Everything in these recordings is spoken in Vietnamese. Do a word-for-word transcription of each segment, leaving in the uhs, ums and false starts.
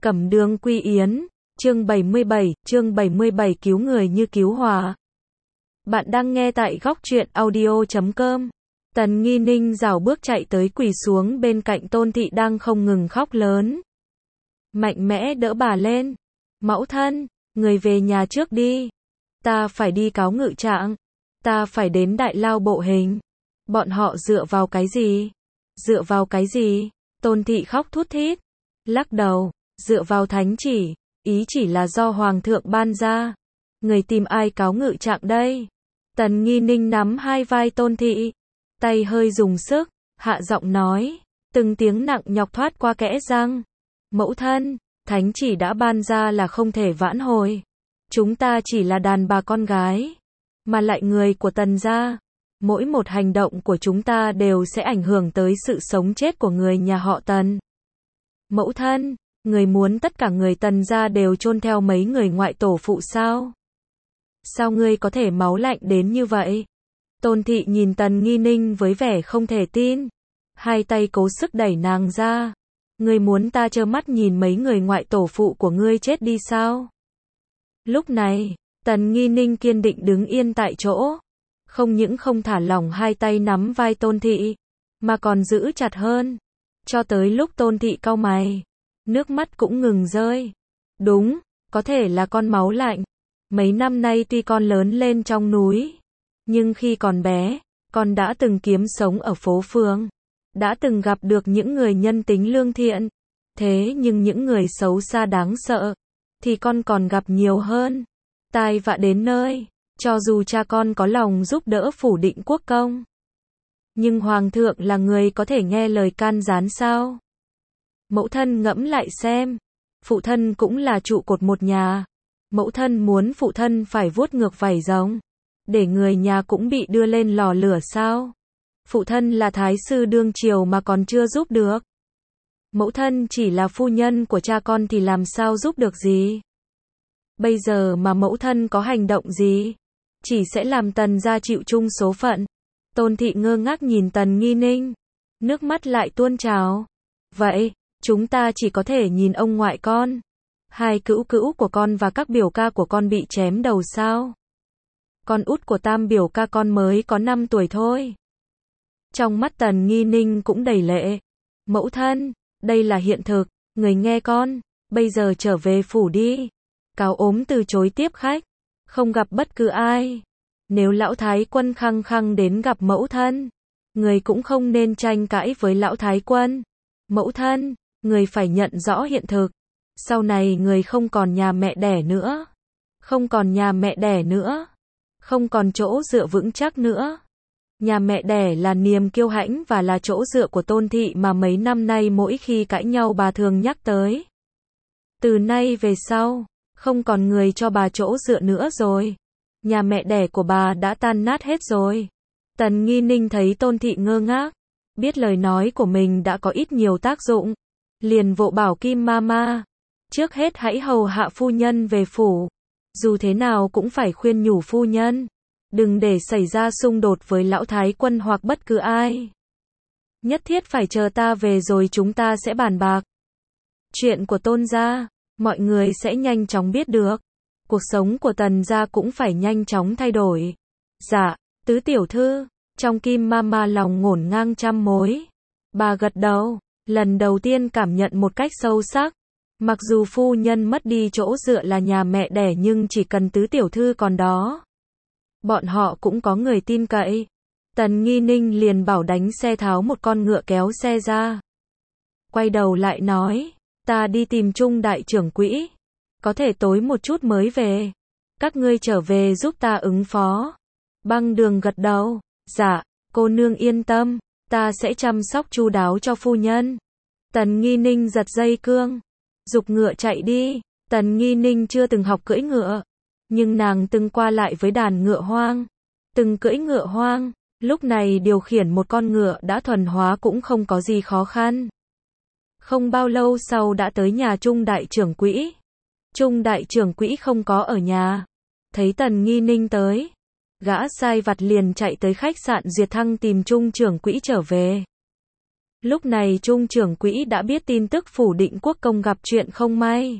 Cẩm Đường Quy Yến, chương bảy mươi bảy, chương bảy mươi bảy cứu người như cứu hỏa. Bạn đang nghe tại góc truyện audio chấm com. Tần Nghi Ninh rảo bước chạy tới quỳ xuống bên cạnh Tôn Thị đang không ngừng khóc lớn. Mạnh mẽ đỡ bà lên. Mẫu thân, người về nhà trước đi. Ta phải đi cáo ngự trạng. Ta phải đến Đại Lao bộ hình. Bọn họ dựa vào cái gì? Dựa vào cái gì? Tôn Thị khóc thút thít. Lắc đầu, dựa vào thánh chỉ. Ý chỉ là do Hoàng thượng ban ra. Người tìm ai cáo ngự trạng đây? Tần Nghi Ninh nắm hai vai Tôn Thị. Tay hơi dùng sức, hạ giọng nói. Từng tiếng nặng nhọc thoát qua kẽ răng. Mẫu thân, thánh chỉ đã ban ra là không thể vãn hồi. Chúng ta chỉ là đàn bà con gái. Mà lại người của Tần gia. Mỗi một hành động của chúng ta đều sẽ ảnh hưởng tới sự sống chết của người nhà họ Tần. Mẫu thân, người muốn tất cả người Tần gia đều chôn theo mấy người ngoại tổ phụ sao? Sao ngươi có thể máu lạnh đến như vậy? Tôn Thị nhìn Tần Nghi Ninh với vẻ không thể tin. Hai tay cố sức đẩy nàng ra. Ngươi muốn ta trơ mắt nhìn mấy người ngoại tổ phụ của ngươi chết đi sao? Lúc này, Tần Nghi Ninh kiên định đứng yên tại chỗ. Không những không thả lỏng hai tay nắm vai Tôn Thị, mà còn giữ chặt hơn. Cho tới lúc Tôn Thị cau mày, nước mắt cũng ngừng rơi. Đúng, có thể là con máu lạnh. Mấy năm nay tuy con lớn lên trong núi, nhưng khi còn bé, con đã từng kiếm sống ở phố phường. Đã từng gặp được những người nhân tính lương thiện. Thế nhưng những người xấu xa đáng sợ, thì con còn gặp nhiều hơn. Tai vạ đến nơi, cho dù cha con có lòng giúp đỡ phủ định quốc công. Nhưng Hoàng thượng là người có thể nghe lời can gián sao? Mẫu thân ngẫm lại xem. Phụ thân cũng là trụ cột một nhà. Mẫu thân muốn phụ thân phải vuốt ngược vảy rồng. Để người nhà cũng bị đưa lên lò lửa sao? Phụ thân là thái sư đương triều mà còn chưa giúp được. Mẫu thân chỉ là phu nhân của cha con thì làm sao giúp được gì? Bây giờ mà mẫu thân có hành động gì? Chỉ sẽ làm Tần gia chịu chung số phận. Tôn Thị ngơ ngác nhìn Tần Nghi Ninh. Nước mắt lại tuôn trào. Vậy, chúng ta chỉ có thể nhìn ông ngoại con. Hai cữu cữu của con và các biểu ca của con bị chém đầu sao? Con út của tam biểu ca con mới có năm tuổi thôi. Trong mắt Tần Nghi Ninh cũng đầy lệ. Mẫu thân, đây là hiện thực. Người nghe con, bây giờ trở về phủ đi. Cáo ốm từ chối tiếp khách. Không gặp bất cứ ai. Nếu lão thái quân khăng khăng đến gặp mẫu thân, người cũng không nên tranh cãi với lão thái quân. Mẫu thân, người phải nhận rõ hiện thực. Sau này người không còn nhà mẹ đẻ nữa. Không còn nhà mẹ đẻ nữa. Không còn chỗ dựa vững chắc nữa. Nhà mẹ đẻ là niềm kiêu hãnh và là chỗ dựa của Tôn Thị mà mấy năm nay mỗi khi cãi nhau bà thường nhắc tới. Từ nay về sau, không còn người cho bà chỗ dựa nữa rồi. Nhà mẹ đẻ của bà đã tan nát hết rồi. Tần Nghi Ninh thấy Tôn Thị ngơ ngác, biết lời nói của mình đã có ít nhiều tác dụng, liền vội bảo Kim Mama, trước hết hãy hầu hạ phu nhân về phủ. Dù thế nào cũng phải khuyên nhủ phu nhân, đừng để xảy ra xung đột với lão thái quân hoặc bất cứ ai. Nhất thiết phải chờ ta về rồi chúng ta sẽ bàn bạc. Chuyện của Tôn gia, mọi người sẽ nhanh chóng biết được. Cuộc sống của Tần gia cũng phải nhanh chóng thay đổi. Dạ, tứ tiểu thư, trong Kim Mama lòng ngổn ngang trăm mối. Bà gật đầu, lần đầu tiên cảm nhận một cách sâu sắc. Mặc dù phu nhân mất đi chỗ dựa là nhà mẹ đẻ nhưng chỉ cần tứ tiểu thư còn đó, bọn họ cũng có người tin cậy. Tần Nghi Ninh liền bảo đánh xe tháo một con ngựa kéo xe ra. Quay đầu lại nói, ta đi tìm Trung đại trưởng quỹ. Có thể tối một chút mới về. Các ngươi trở về giúp ta ứng phó. Băng Đường gật đầu. Dạ, cô nương yên tâm. Ta sẽ chăm sóc chu đáo cho phu nhân. Tần Nghi Ninh giật dây cương. Giục ngựa chạy đi. Tần Nghi Ninh chưa từng học cưỡi ngựa. Nhưng nàng từng qua lại với đàn ngựa hoang. Từng cưỡi ngựa hoang. Lúc này điều khiển một con ngựa đã thuần hóa cũng không có gì khó khăn. Không bao lâu sau đã tới nhà Trung đại trưởng quỹ. Trung đại trưởng quỹ không có ở nhà. Thấy Tần Nghi Ninh tới, gã sai vặt liền chạy tới khách sạn Duyệt Thăng tìm Trung trưởng quỹ trở về. Lúc này Trung trưởng quỹ đã biết tin tức Phủ Định Quốc công gặp chuyện không may.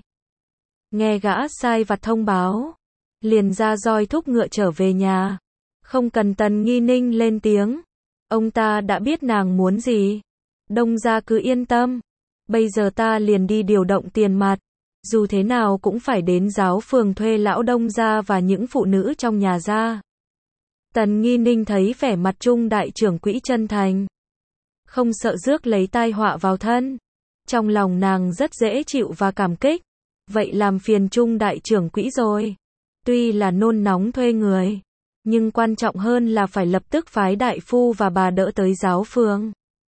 Nghe gã sai vặt thông báo, liền ra roi thúc ngựa trở về nhà. Không cần Tần Nghi Ninh lên tiếng, ông ta đã biết nàng muốn gì. Đông gia cứ yên tâm, bây giờ ta liền đi điều động tiền mặt, dù thế nào cũng phải đến giáo phường thuê lão Đông gia và những phụ nữ trong nhà ra. Tần Nghi Ninh thấy vẻ mặt Trung đại trưởng quỹ chân thành, không sợ rước lấy tai họa vào thân. Trong lòng nàng rất dễ chịu và cảm kích. Vậy làm phiền Trung đại trưởng quỹ rồi. Tuy là nôn nóng thuê người, nhưng quan trọng hơn là phải lập tức phái đại phu và bà đỡ tới giáo phường.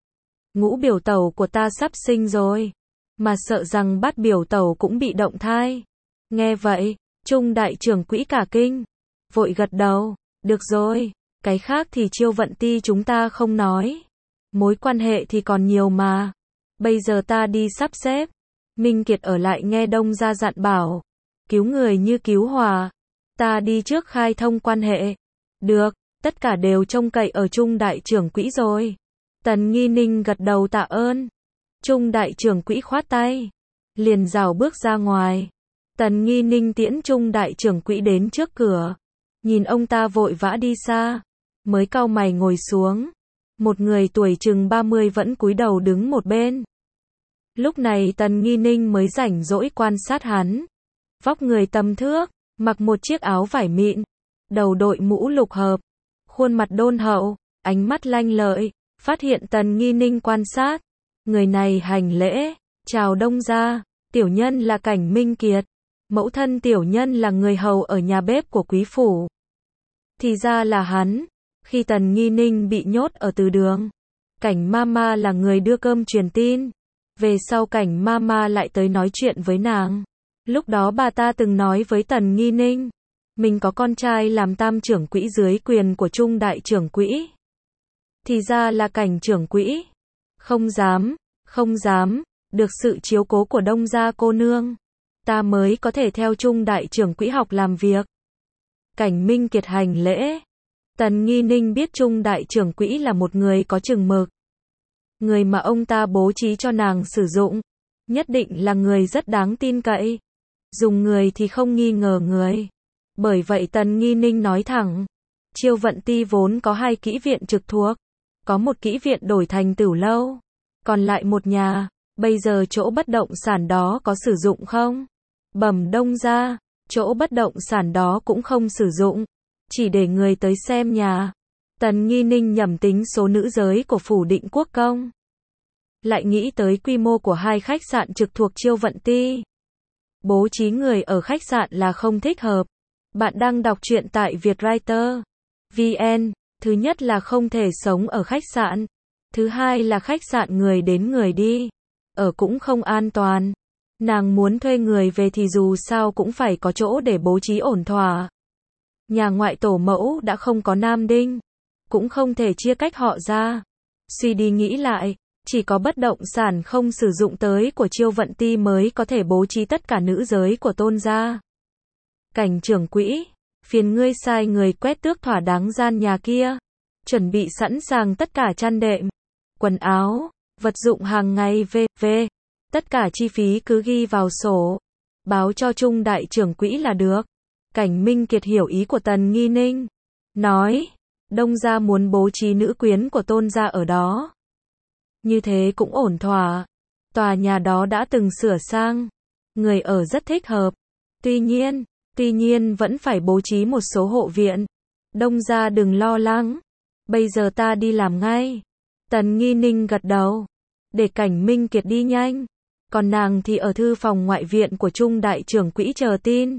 Ngũ biểu tẩu của ta sắp sinh rồi, mà sợ rằng bát biểu tẩu cũng bị động thai. Nghe vậy, Trung đại trưởng quỹ cả kinh, vội gật đầu, được rồi, cái khác thì Chiêu Vận Ti chúng ta không nói. Mối quan hệ thì còn nhiều mà. Bây giờ ta đi sắp xếp. Minh Kiệt ở lại nghe Đông gia dặn bảo, cứu người như cứu hòa. Ta đi trước khai thông quan hệ. Được, tất cả đều trông cậy ở Trung đại trưởng quỹ rồi. Tần Nghi Ninh gật đầu tạ ơn. Trung đại trưởng quỹ khoát tay, liền rảo bước ra ngoài. Tần Nghi Ninh tiễn Trung đại trưởng quỹ đến trước cửa, nhìn ông ta vội vã đi xa, mới cau mày ngồi xuống. Một người tuổi chừng ba mươi vẫn cúi đầu đứng một bên. Lúc này Tần Nghi Ninh mới rảnh rỗi quan sát hắn. Vóc người tầm thước, mặc một chiếc áo vải mịn, đầu đội mũ lục hợp, khuôn mặt đôn hậu, ánh mắt lanh lợi. Phát hiện Tần Nghi Ninh quan sát, người này hành lễ, chào Đông gia, tiểu nhân là Cảnh Minh Kiệt, mẫu thân tiểu nhân là người hầu ở nhà bếp của quý phủ. Thì ra là hắn. Khi Tần Nghi Ninh bị nhốt ở từ đường, Cảnh Mama là người đưa cơm truyền tin. Về sau Cảnh Mama lại tới nói chuyện với nàng. Lúc đó bà ta từng nói với Tần Nghi Ninh, mình có con trai làm tam trưởng quỹ dưới quyền của Trung đại trưởng quỹ. Thì ra là Cảnh trưởng quỹ. Không dám, không dám, được sự chiếu cố của Đông gia cô nương, ta mới có thể theo Trung đại trưởng quỹ học làm việc. Cảnh Minh Kiệt hành lễ. Tần Nghi Ninh biết Trung đại trưởng quỹ là một người có chừng mực. Người mà ông ta bố trí cho nàng sử dụng, nhất định là người rất đáng tin cậy. Dùng người thì không nghi ngờ người. Bởi vậy Tần Nghi Ninh nói thẳng, Chiêu Vận Ti vốn có hai kỹ viện trực thuộc. Có một kỹ viện đổi thành Tửu Lâu, còn lại một nhà. Bây giờ chỗ bất động sản đó có sử dụng không? Bẩm Đông gia, chỗ bất động sản đó cũng không sử dụng, chỉ để người tới xem nhà. Tần Nghi Ninh nhẩm tính số nữ giới của Phủ Định Quốc công, lại nghĩ tới quy mô của hai khách sạn trực thuộc Chiêu Vận Ti. Bố trí người ở khách sạn là không thích hợp. Bạn đang đọc truyện tại Vietwriter chấm vn. Thứ nhất là không thể sống ở khách sạn. Thứ hai là khách sạn người đến người đi, ở cũng không an toàn. Nàng muốn thuê người về thì dù sao cũng phải có chỗ để bố trí ổn thỏa. Nhà ngoại tổ mẫu đã không có nam đinh, cũng không thể chia cách họ ra. Suy đi nghĩ lại, chỉ có bất động sản không sử dụng tới của Chiêu Vận Ti mới có thể bố trí tất cả nữ giới của Tôn gia. Cảnh trưởng quỹ, phiền ngươi sai người quét tước thỏa đáng gian nhà kia, chuẩn bị sẵn sàng tất cả chăn đệm, quần áo, vật dụng hàng ngày vân vân. Tất cả chi phí cứ ghi vào sổ, báo cho Trung đại trưởng quỹ là được. Cảnh Minh Kiệt hiểu ý của Tần Nghi Ninh, nói, Đông gia muốn bố trí nữ quyến của Tôn gia ở đó. Như thế cũng ổn thỏa. Tòa nhà đó đã từng sửa sang, người ở rất thích hợp. Tuy nhiên, tuy nhiên vẫn phải bố trí một số hộ viện. Đông gia đừng lo lắng, bây giờ ta đi làm ngay. Tần Nghi Ninh gật đầu, để Cảnh Minh Kiệt đi nhanh, còn nàng thì ở thư phòng ngoại viện của Trung đại trưởng quỹ chờ tin.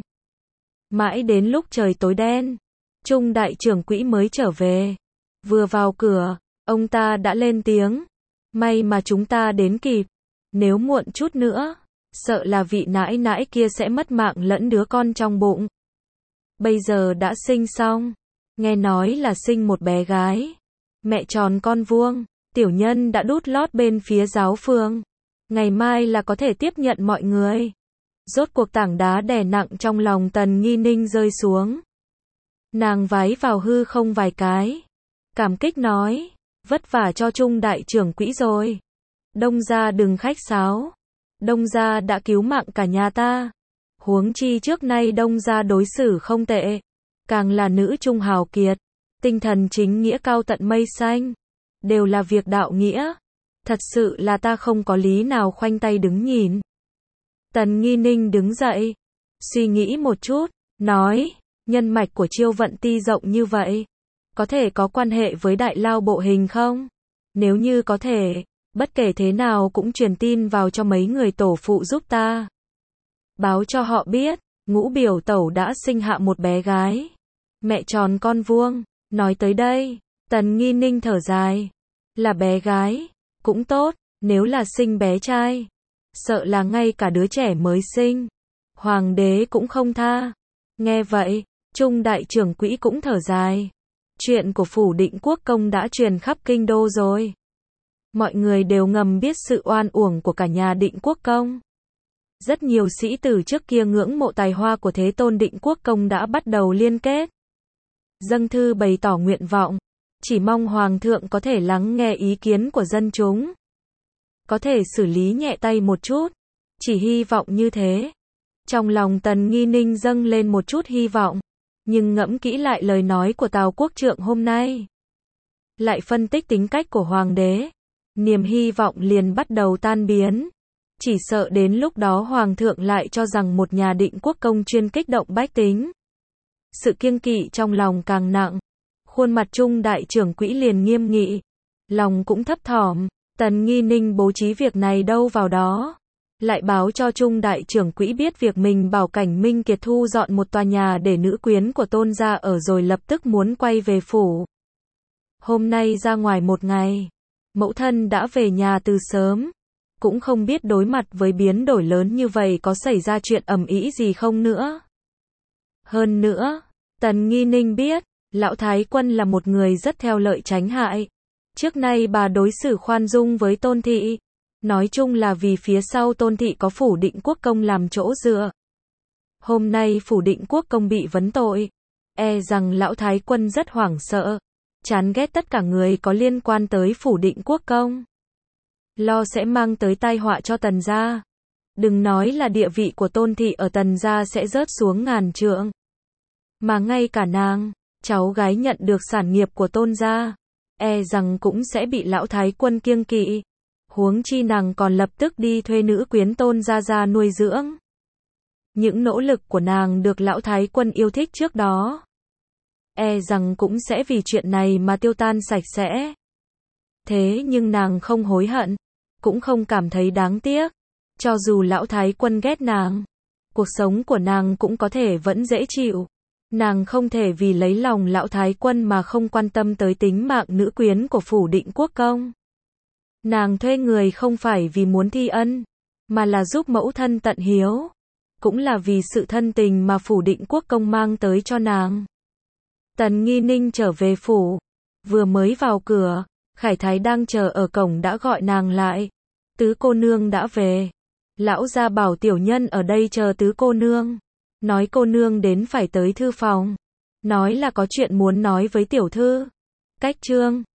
Mãi đến lúc trời tối đen, Trung đại trưởng quỹ mới trở về. Vừa vào cửa, ông ta đã lên tiếng, may mà chúng ta đến kịp, nếu muộn chút nữa, sợ là vị nãi nãi kia sẽ mất mạng lẫn đứa con trong bụng. Bây giờ đã sinh xong, nghe nói là sinh một bé gái, mẹ tròn con vuông, tiểu nhân đã đút lót bên phía giáo phường. Ngày mai là có thể tiếp nhận mọi người. Rốt cuộc tảng đá đè nặng trong lòng Tần Nghi Ninh rơi xuống. Nàng vái vào hư không vài cái, cảm kích nói, vất vả cho Trung đại trưởng quỹ rồi. Đông gia đừng khách sáo. Đông gia đã cứu mạng cả nhà ta. Huống chi trước nay Đông gia đối xử không tệ. Càng là nữ trung hào kiệt. Tinh thần chính nghĩa cao tận mây xanh. Đều là việc đạo nghĩa. Thật sự là ta không có lý nào khoanh tay đứng nhìn. Tần Nghi Ninh đứng dậy. Suy nghĩ một chút. Nói. Nhân mạch của Chiêu Vận Ti rộng như vậy. Có thể có quan hệ với Đại Lao bộ hình không? Nếu như có thể. Bất kể thế nào cũng truyền tin vào cho mấy người tổ phụ giúp ta. Báo cho họ biết. Ngũ biểu tẩu đã sinh hạ một bé gái. Mẹ tròn con vuông. Nói tới đây. Tần Nghi Ninh thở dài. Là bé gái. Cũng tốt. Nếu là sinh bé trai. Sợ là ngay cả đứa trẻ mới sinh. Hoàng đế cũng không tha. Nghe vậy. Trung đại trưởng quỹ cũng thở dài. Chuyện của phủ Định Quốc công đã truyền khắp kinh đô rồi. Mọi người đều ngầm biết sự oan uổng của cả nhà Định Quốc công. Rất nhiều sĩ tử trước kia ngưỡng mộ tài hoa của Thế Tôn Định Quốc công đã bắt đầu liên kết. Dâng thư bày tỏ nguyện vọng. Chỉ mong Hoàng thượng có thể lắng nghe ý kiến của dân chúng. Có thể xử lý nhẹ tay một chút. Chỉ hy vọng như thế. Trong lòng Tần Nghi Ninh dâng lên một chút hy vọng. Nhưng ngẫm kỹ lại lời nói của Tào Quốc Trượng hôm nay. Lại phân tích tính cách của Hoàng đế. Niềm hy vọng liền bắt đầu tan biến. Chỉ sợ đến lúc đó Hoàng thượng lại cho rằng một nhà Định Quốc công chuyên kích động bách tính. Sự kiêng kỵ trong lòng càng nặng. Khuôn mặt Trung đại trưởng quỹ liền nghiêm nghị. Lòng cũng thấp thỏm. Tần Nghi Ninh bố trí việc này đâu vào đó. Lại báo cho Trung đại trưởng quỹ biết việc mình bảo Cảnh Minh Kiệt thu dọn một tòa nhà để nữ quyến của Tôn gia ở rồi lập tức muốn quay về phủ. Hôm nay ra ngoài một ngày. Mẫu thân đã về nhà từ sớm. Cũng không biết đối mặt với biến đổi lớn như vậy có xảy ra chuyện ầm ĩ gì không nữa. Hơn nữa, Tần Nghi Ninh biết, Lão Thái Quân là một người rất theo lợi tránh hại. Trước nay bà đối xử khoan dung với Tôn thị. Nói chung là vì phía sau Tôn thị có phủ Định Quốc công làm chỗ dựa. Hôm nay phủ Định Quốc công bị vấn tội. E rằng Lão Thái Quân rất hoảng sợ. Chán ghét tất cả người có liên quan tới phủ Định Quốc công. Lo sẽ mang tới tai họa cho Tần gia. Đừng nói là địa vị của Tôn thị ở Tần gia sẽ rớt xuống ngàn trượng. Mà ngay cả nàng, cháu gái nhận được sản nghiệp của Tôn gia, e rằng cũng sẽ bị Lão Thái Quân kiêng kỵ. Huống chi nàng còn lập tức đi thuê nữ quyến Tôn gia gia nuôi dưỡng. Những nỗ lực của nàng được Lão Thái Quân yêu thích trước đó, e rằng cũng sẽ vì chuyện này mà tiêu tan sạch sẽ. Thế nhưng nàng không hối hận, cũng không cảm thấy đáng tiếc. Cho dù Lão Thái Quân ghét nàng, cuộc sống của nàng cũng có thể vẫn dễ chịu. Nàng không thể vì lấy lòng Lão Thái Quân mà không quan tâm tới tính mạng nữ quyến của phủ Định Quốc công. Nàng thuê người không phải vì muốn thi ân, mà là giúp mẫu thân tận hiếu. Cũng là vì sự thân tình mà phủ Định Quốc công mang tới cho nàng. Tần Nghi Ninh trở về phủ. Vừa mới vào cửa, Khải Thái đang chờ ở cổng đã gọi nàng lại. Tứ cô nương đã về. Lão gia bảo tiểu nhân ở đây chờ tứ cô nương. Nói cô nương đến phải tới thư phòng. Nói là có chuyện muốn nói với tiểu thư. Cách chương